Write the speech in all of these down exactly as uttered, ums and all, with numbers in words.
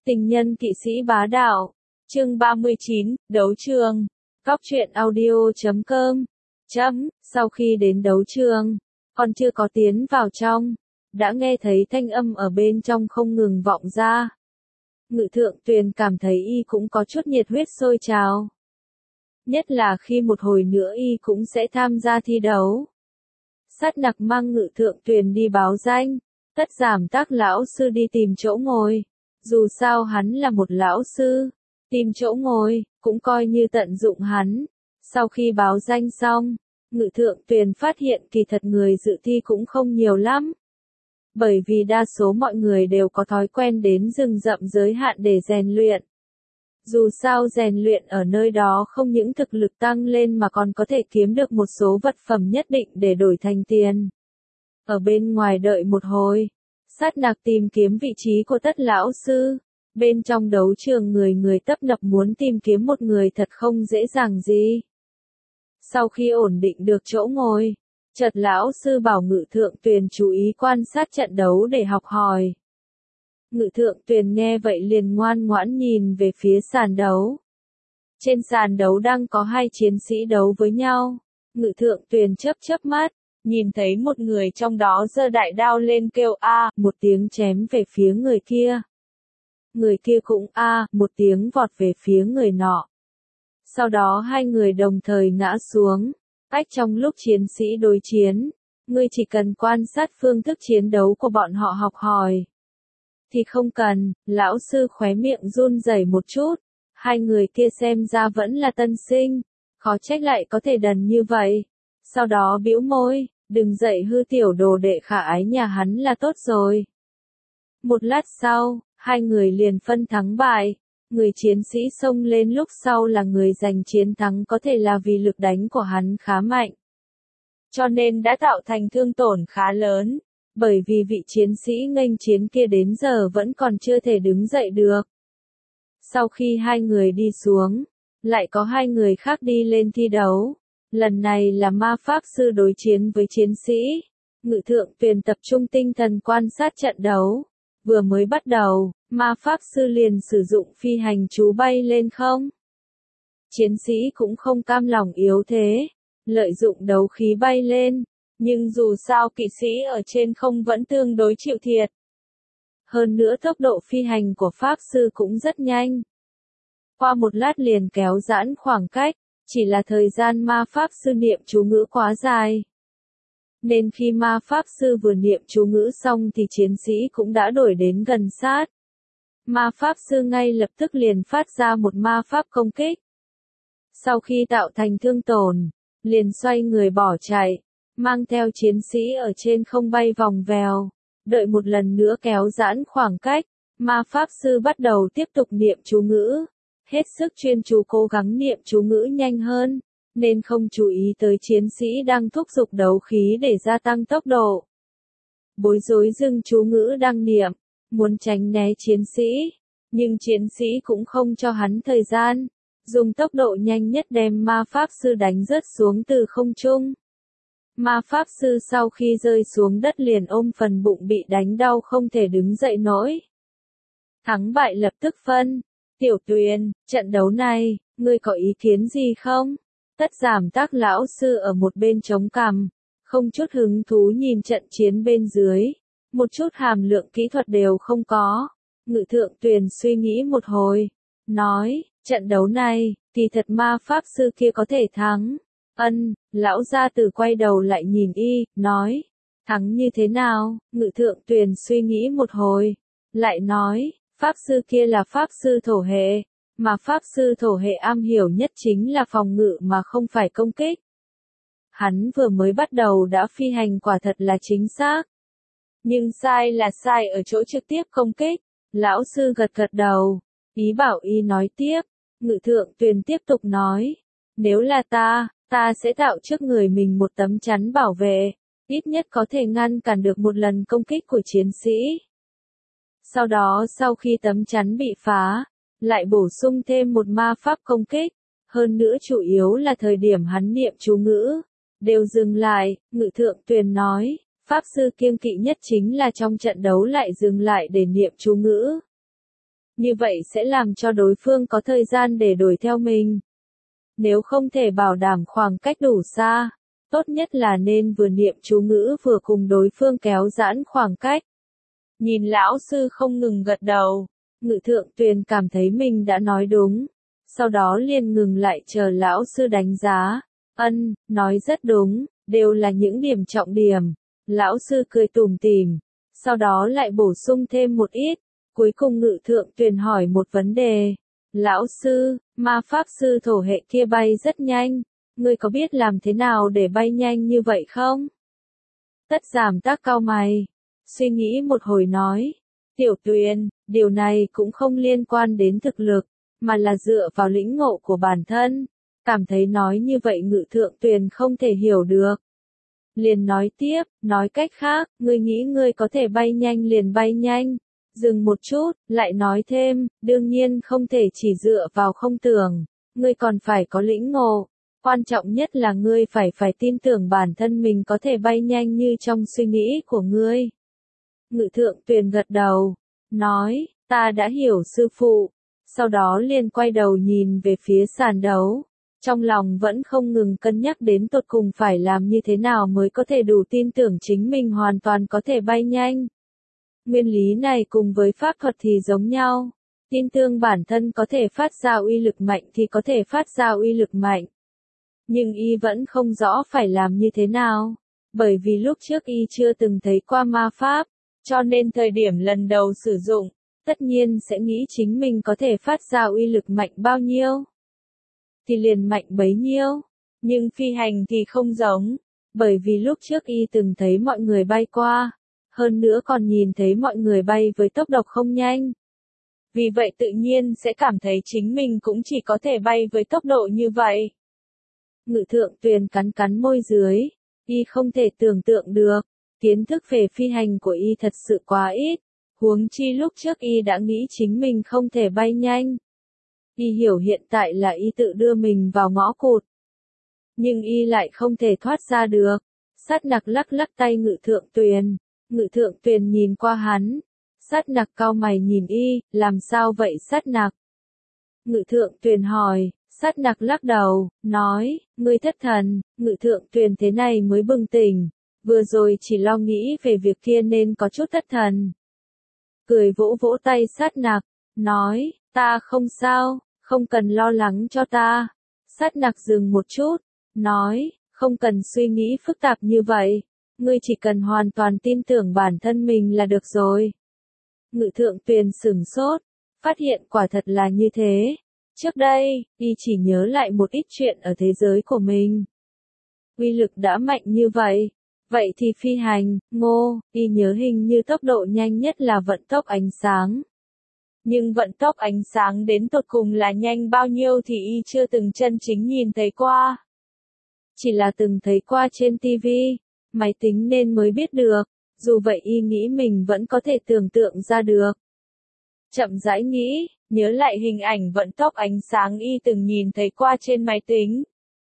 Tình nhân kỵ sĩ bá đạo. Chương ba mươi chín, đấu trường. Góc truyện audio chấm com. Chấm, sau khi đến đấu trường, còn chưa có tiến vào trong, đã nghe thấy thanh âm ở bên trong không ngừng vọng ra. Ngự Thượng Tuyền cảm thấy y cũng có chút nhiệt huyết sôi trào. Nhất là khi một hồi nữa y cũng sẽ tham gia thi đấu. Sát Nặc mang Ngự Thượng Tuyền đi báo danh, Tất Giảm Tác lão sư đi tìm chỗ ngồi. Dù sao hắn là một lão sư, tìm chỗ ngồi, cũng coi như tận dụng hắn. Sau khi báo danh xong, Ngự Thượng Tuyền phát hiện kỳ thật người dự thi cũng không nhiều lắm. Bởi vì đa số mọi người đều có thói quen đến rừng rậm giới hạn để rèn luyện. Dù sao rèn luyện ở nơi đó không những thực lực tăng lên mà còn có thể kiếm được một số vật phẩm nhất định để đổi thành tiền. Ở bên ngoài đợi một hồi, Sát Nặc tìm kiếm vị trí của Tất lão sư. Bên trong đấu trường người người tấp nập muốn tìm kiếm một người thật không dễ dàng gì. Sau khi ổn định được chỗ ngồi, chợt lão sư bảo Ngự Thượng Tuyền chú ý quan sát trận đấu để học hỏi. Ngự Thượng Tuyền nghe vậy liền ngoan ngoãn nhìn về phía sàn đấu. Trên sàn đấu đang có hai chiến sĩ đấu với nhau. Ngự Thượng Tuyền chớp chớp mắt, nhìn thấy một người trong đó giơ đại đao lên kêu a, một tiếng chém về phía người kia. Người kia cũng a, một tiếng vọt về phía người nọ. Sau đó hai người đồng thời ngã xuống. Ách, trong lúc chiến sĩ đối chiến, ngươi chỉ cần quan sát phương thức chiến đấu của bọn họ học hỏi. Thì không cần, lão sư khóe miệng run rẩy một chút. Hai người kia xem ra vẫn là tân sinh, khó trách lại có thể đần như vậy. Sau đó bĩu môi, đừng dậy hư tiểu đồ đệ khả ái nhà hắn là tốt rồi. Một lát sau, hai người liền phân thắng bại. Người chiến sĩ xông lên lúc sau là người giành chiến thắng có thể là vì lực đánh của hắn khá mạnh. Cho nên đã tạo thành thương tổn khá lớn. Bởi vì vị chiến sĩ nghênh chiến kia đến giờ vẫn còn chưa thể đứng dậy được. Sau khi hai người đi xuống, lại có hai người khác đi lên thi đấu. Lần này là ma pháp sư đối chiến với chiến sĩ. Ngự Thượng Tuyền tập trung tinh thần quan sát trận đấu. Vừa mới bắt đầu, ma pháp sư liền sử dụng phi hành chú bay lên không. Chiến sĩ cũng không cam lòng yếu thế, lợi dụng đấu khí bay lên. Nhưng dù sao kỵ sĩ ở trên không vẫn tương đối chịu thiệt. Hơn nữa tốc độ phi hành của pháp sư cũng rất nhanh. Qua một lát liền kéo giãn khoảng cách, chỉ là thời gian ma pháp sư niệm chú ngữ quá dài. Nên khi ma pháp sư vừa niệm chú ngữ xong thì chiến sĩ cũng đã đuổi đến gần sát. Ma pháp sư ngay lập tức liền phát ra một ma pháp công kích. Sau khi tạo thành thương tổn, liền xoay người bỏ chạy. Mang theo chiến sĩ ở trên không bay vòng vèo, đợi một lần nữa kéo giãn khoảng cách, ma pháp sư bắt đầu tiếp tục niệm chú ngữ, hết sức chuyên chú cố gắng niệm chú ngữ nhanh hơn, nên không chú ý tới chiến sĩ đang thúc giục đấu khí để gia tăng tốc độ. Bối rối dừng chú ngữ đang niệm, muốn tránh né chiến sĩ, nhưng chiến sĩ cũng không cho hắn thời gian, dùng tốc độ nhanh nhất đem ma pháp sư đánh rớt xuống từ không trung. Ma pháp sư sau khi rơi xuống đất liền ôm phần bụng bị đánh đau không thể đứng dậy nổi. Thắng bại lập tức phân. Tiểu Tuyền, trận đấu này, ngươi có ý kiến gì không? Tất Giảm Tác lão sư ở một bên chống cằm, không chút hứng thú nhìn trận chiến bên dưới. Một chút hàm lượng kỹ thuật đều không có. Ngự Thượng Tuyền suy nghĩ một hồi, nói, trận đấu này, kỳ thật ma pháp sư kia có thể thắng. Ân, lão gia tử quay đầu lại nhìn y, nói, thắng như thế nào? Ngự Thượng Tuyền suy nghĩ một hồi, lại nói, pháp sư kia là pháp sư thổ hệ, mà pháp sư thổ hệ am hiểu nhất chính là phòng ngự mà không phải công kích. Hắn vừa mới bắt đầu đã phi hành quả thật là chính xác. Nhưng sai là sai ở chỗ trực tiếp công kích. Lão sư gật gật đầu, ý bảo y nói tiếp. Ngự Thượng Tuyền tiếp tục nói, nếu là ta, ta sẽ tạo trước người mình một tấm chắn bảo vệ, ít nhất có thể ngăn cản được một lần công kích của chiến sĩ. Sau đó sau khi tấm chắn bị phá, lại bổ sung thêm một ma pháp công kích, hơn nữa chủ yếu là thời điểm hắn niệm chú ngữ, đều dừng lại. Ngự Thượng Tuyền nói, pháp sư kiêng kỵ nhất chính là trong trận đấu lại dừng lại để niệm chú ngữ. Như vậy sẽ làm cho đối phương có thời gian để đuổi theo mình. Nếu không thể bảo đảm khoảng cách đủ xa, tốt nhất là nên vừa niệm chú ngữ vừa cùng đối phương kéo giãn khoảng cách. Nhìn lão sư không ngừng gật đầu, Ngự Thượng Tuyền cảm thấy mình đã nói đúng, sau đó liền ngừng lại chờ lão sư đánh giá. Ân, nói rất đúng, đều là những điểm trọng điểm. Lão sư cười tủm tỉm, sau đó lại bổ sung thêm một ít. Cuối cùng Ngự Thượng Tuyền hỏi một vấn đề. Lão sư, ma pháp sư thổ hệ kia bay rất nhanh, ngươi có biết làm thế nào để bay nhanh như vậy không? Tất Giảm Tác cau mày, suy nghĩ một hồi nói. Tiểu Tuyền, điều này cũng không liên quan đến thực lực, mà là dựa vào lĩnh ngộ của bản thân. Cảm thấy nói như vậy Ngự Thượng Tuyền không thể hiểu được. Liền nói tiếp, nói cách khác, ngươi nghĩ ngươi có thể bay nhanh liền bay nhanh. Dừng một chút, lại nói thêm, đương nhiên không thể chỉ dựa vào không tưởng, ngươi còn phải có lĩnh ngộ. Quan trọng nhất là ngươi phải phải tin tưởng bản thân mình có thể bay nhanh như trong suy nghĩ của ngươi. Ngự Thượng Tuyền gật đầu, nói, ta đã hiểu sư phụ. Sau đó liền quay đầu nhìn về phía sàn đấu. Trong lòng vẫn không ngừng cân nhắc đến tột cùng phải làm như thế nào mới có thể đủ tin tưởng chính mình hoàn toàn có thể bay nhanh. Nguyên lý này cùng với pháp thuật thì giống nhau. Tin tưởng bản thân có thể phát ra uy lực mạnh thì có thể phát ra uy lực mạnh. Nhưng y vẫn không rõ phải làm như thế nào. Bởi vì lúc trước y chưa từng thấy qua ma pháp, cho nên thời điểm lần đầu sử dụng, tất nhiên sẽ nghĩ chính mình có thể phát ra uy lực mạnh bao nhiêu. Thì liền mạnh bấy nhiêu. Nhưng phi hành thì không giống. Bởi vì lúc trước y từng thấy mọi người bay qua. Hơn nữa còn nhìn thấy mọi người bay với tốc độ không nhanh. Vì vậy tự nhiên sẽ cảm thấy chính mình cũng chỉ có thể bay với tốc độ như vậy. Ngự Thượng Tuyền cắn cắn môi dưới. Y không thể tưởng tượng được. Kiến thức về phi hành của y thật sự quá ít. Huống chi lúc trước y đã nghĩ chính mình không thể bay nhanh. Y hiểu hiện tại là y tự đưa mình vào ngõ cụt. Nhưng y lại không thể thoát ra được. Sát Nặc lắc lắc tay Ngự Thượng Tuyền. Ngự Thượng Tuyền nhìn qua hắn. Sát Nặc cau mày nhìn y, làm sao vậy Sát Nặc? Ngự Thượng Tuyền hỏi, Sát Nặc lắc đầu, nói, ngươi thất thần. Ngự Thượng Tuyền thế này mới bừng tỉnh. Vừa rồi chỉ lo nghĩ về việc kia nên có chút thất thần. Cười vỗ vỗ tay Sát Nặc, nói, ta không sao, không cần lo lắng cho ta. Sát Nặc dừng một chút, nói, không cần suy nghĩ phức tạp như vậy. Ngươi chỉ cần hoàn toàn tin tưởng bản thân mình là được rồi. Ngự Thượng Tuyền sửng sốt, phát hiện quả thật là như thế. Trước đây, y chỉ nhớ lại một ít chuyện ở thế giới của mình. Uy lực đã mạnh như vậy. Vậy thì phi hành, ngô, y nhớ hình như tốc độ nhanh nhất là vận tốc ánh sáng. Nhưng vận tốc ánh sáng đến tột cùng là nhanh bao nhiêu thì y chưa từng chân chính nhìn thấy qua. Chỉ là từng thấy qua trên ti vi, máy tính nên mới biết được, dù vậy y nghĩ mình vẫn có thể tưởng tượng ra được. Chậm rãi nghĩ, nhớ lại hình ảnh vận tốc ánh sáng y từng nhìn thấy qua trên máy tính.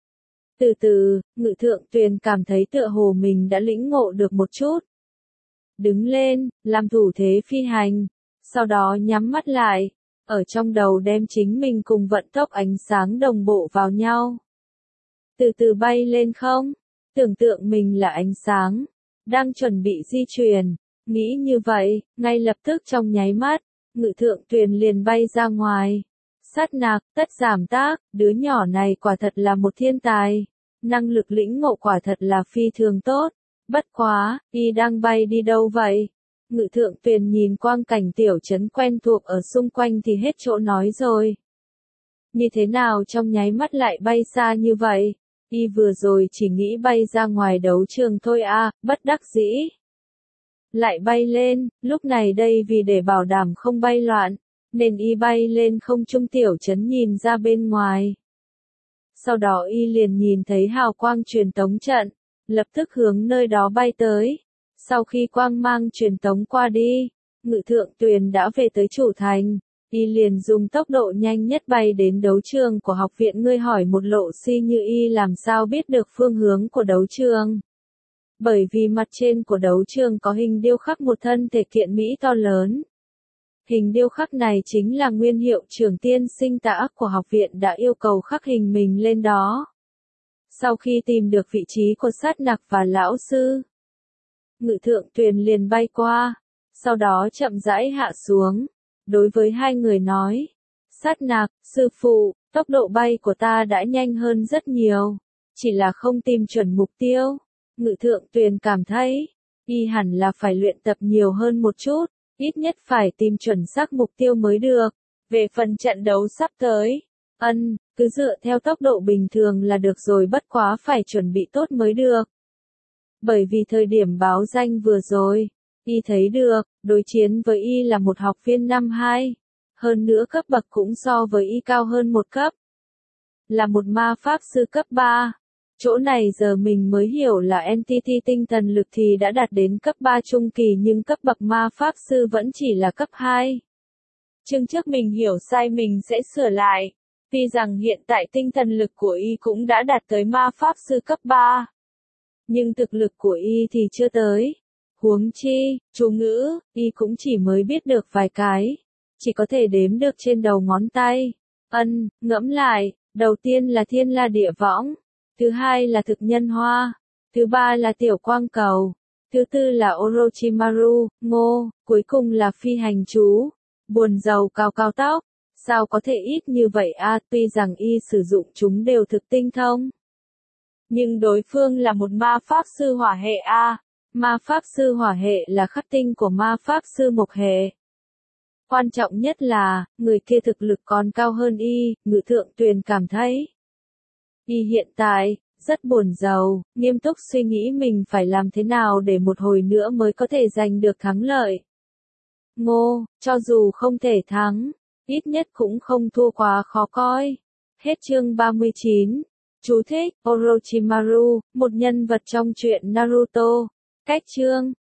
Từ từ, Ngự Thượng Tuyền cảm thấy tựa hồ mình đã lĩnh ngộ được một chút. Đứng lên, làm thủ thế phi hành, sau đó nhắm mắt lại, ở trong đầu đem chính mình cùng vận tốc ánh sáng đồng bộ vào nhau. Từ từ bay lên không, tưởng tượng mình là ánh sáng, đang chuẩn bị di chuyển, nghĩ như vậy, ngay lập tức trong nháy mắt, Ngự Thượng Tuyền liền bay ra ngoài. Sát Nặc, Tất Giảm Tác, đứa nhỏ này quả thật là một thiên tài. Năng lực lĩnh ngộ quả thật là phi thường tốt. Bất quá, y đang bay đi đâu vậy? Ngự Thượng Tuyền nhìn quang cảnh tiểu trấn quen thuộc ở xung quanh thì hết chỗ nói rồi. Như thế nào trong nháy mắt lại bay xa như vậy? Y vừa rồi chỉ nghĩ bay ra ngoài đấu trường thôi à, bất đắc dĩ. Lại bay lên, lúc này đây vì để bảo đảm không bay loạn, nên y bay lên không trung tiểu trấn nhìn ra bên ngoài. Sau đó y liền nhìn thấy hào quang truyền tống trận, lập tức hướng nơi đó bay tới. Sau khi quang mang truyền tống qua đi, Ngự Thượng Tuyền đã về tới chủ thành, y liền dùng tốc độ nhanh nhất bay đến đấu trường của học viện. Ngươi hỏi một lộ si như y làm sao biết được phương hướng của đấu trường. Bởi vì mặt trên của đấu trường có hình điêu khắc một thân thể kiện mỹ to lớn. Hình điêu khắc này chính là nguyên hiệu trưởng tiên sinh tả của học viện đã yêu cầu khắc hình mình lên đó. Sau khi tìm được vị trí của sát nặc và lão sư, Ngự Thượng Tuyền liền bay qua, sau đó chậm rãi hạ xuống. Đối với hai người nói, sát nặc, sư phụ, tốc độ bay của ta đã nhanh hơn rất nhiều, chỉ là không tìm chuẩn mục tiêu. Ngự Thượng Tuyền cảm thấy, y hẳn là phải luyện tập nhiều hơn một chút, ít nhất phải tìm chuẩn xác mục tiêu mới được. Về phần trận đấu sắp tới, ân, cứ dựa theo tốc độ bình thường là được rồi, bất quá phải chuẩn bị tốt mới được. Bởi vì thời điểm báo danh vừa rồi, y thấy được, đối chiến với y là một học viên năm hai, hơn nữa cấp bậc cũng so với y cao hơn một cấp. Là một ma pháp sư cấp ba. Chỗ này giờ mình mới hiểu là entity tinh thần lực thì đã đạt đến cấp ba trung kỳ nhưng cấp bậc ma pháp sư vẫn chỉ là cấp hai. Chương trước mình hiểu sai, mình sẽ sửa lại. Tuy rằng hiện tại tinh thần lực của y cũng đã đạt tới ma pháp sư cấp ba, nhưng thực lực của y thì chưa tới. Huống chi, chú ngữ, y cũng chỉ mới biết được vài cái, chỉ có thể đếm được trên đầu ngón tay. Ân, ngẫm lại, đầu tiên là thiên la địa võng, thứ hai là thực nhân hoa, thứ ba là tiểu quang cầu, thứ tư là Orochimaru, ngô, cuối cùng là phi hành chú, buồn rầu cao cao tóc. Sao có thể ít như vậy a? À, tuy rằng y sử dụng chúng đều thực tinh thông, nhưng đối phương là một ma pháp sư hỏa hệ a. À. Ma pháp sư hỏa hệ là khắc tinh của ma pháp sư mộc hệ. Quan trọng nhất là, người kia thực lực còn cao hơn y. Ngự Thượng Tuyền cảm thấy y hiện tại rất buồn rầu, nghiêm túc suy nghĩ mình phải làm thế nào để một hồi nữa mới có thể giành được thắng lợi. Ngô, cho dù không thể thắng, ít nhất cũng không thua quá khó coi. Hết chương ba mươi chín. Chú thích, Orochimaru, một nhân vật trong truyện Naruto. Cách chương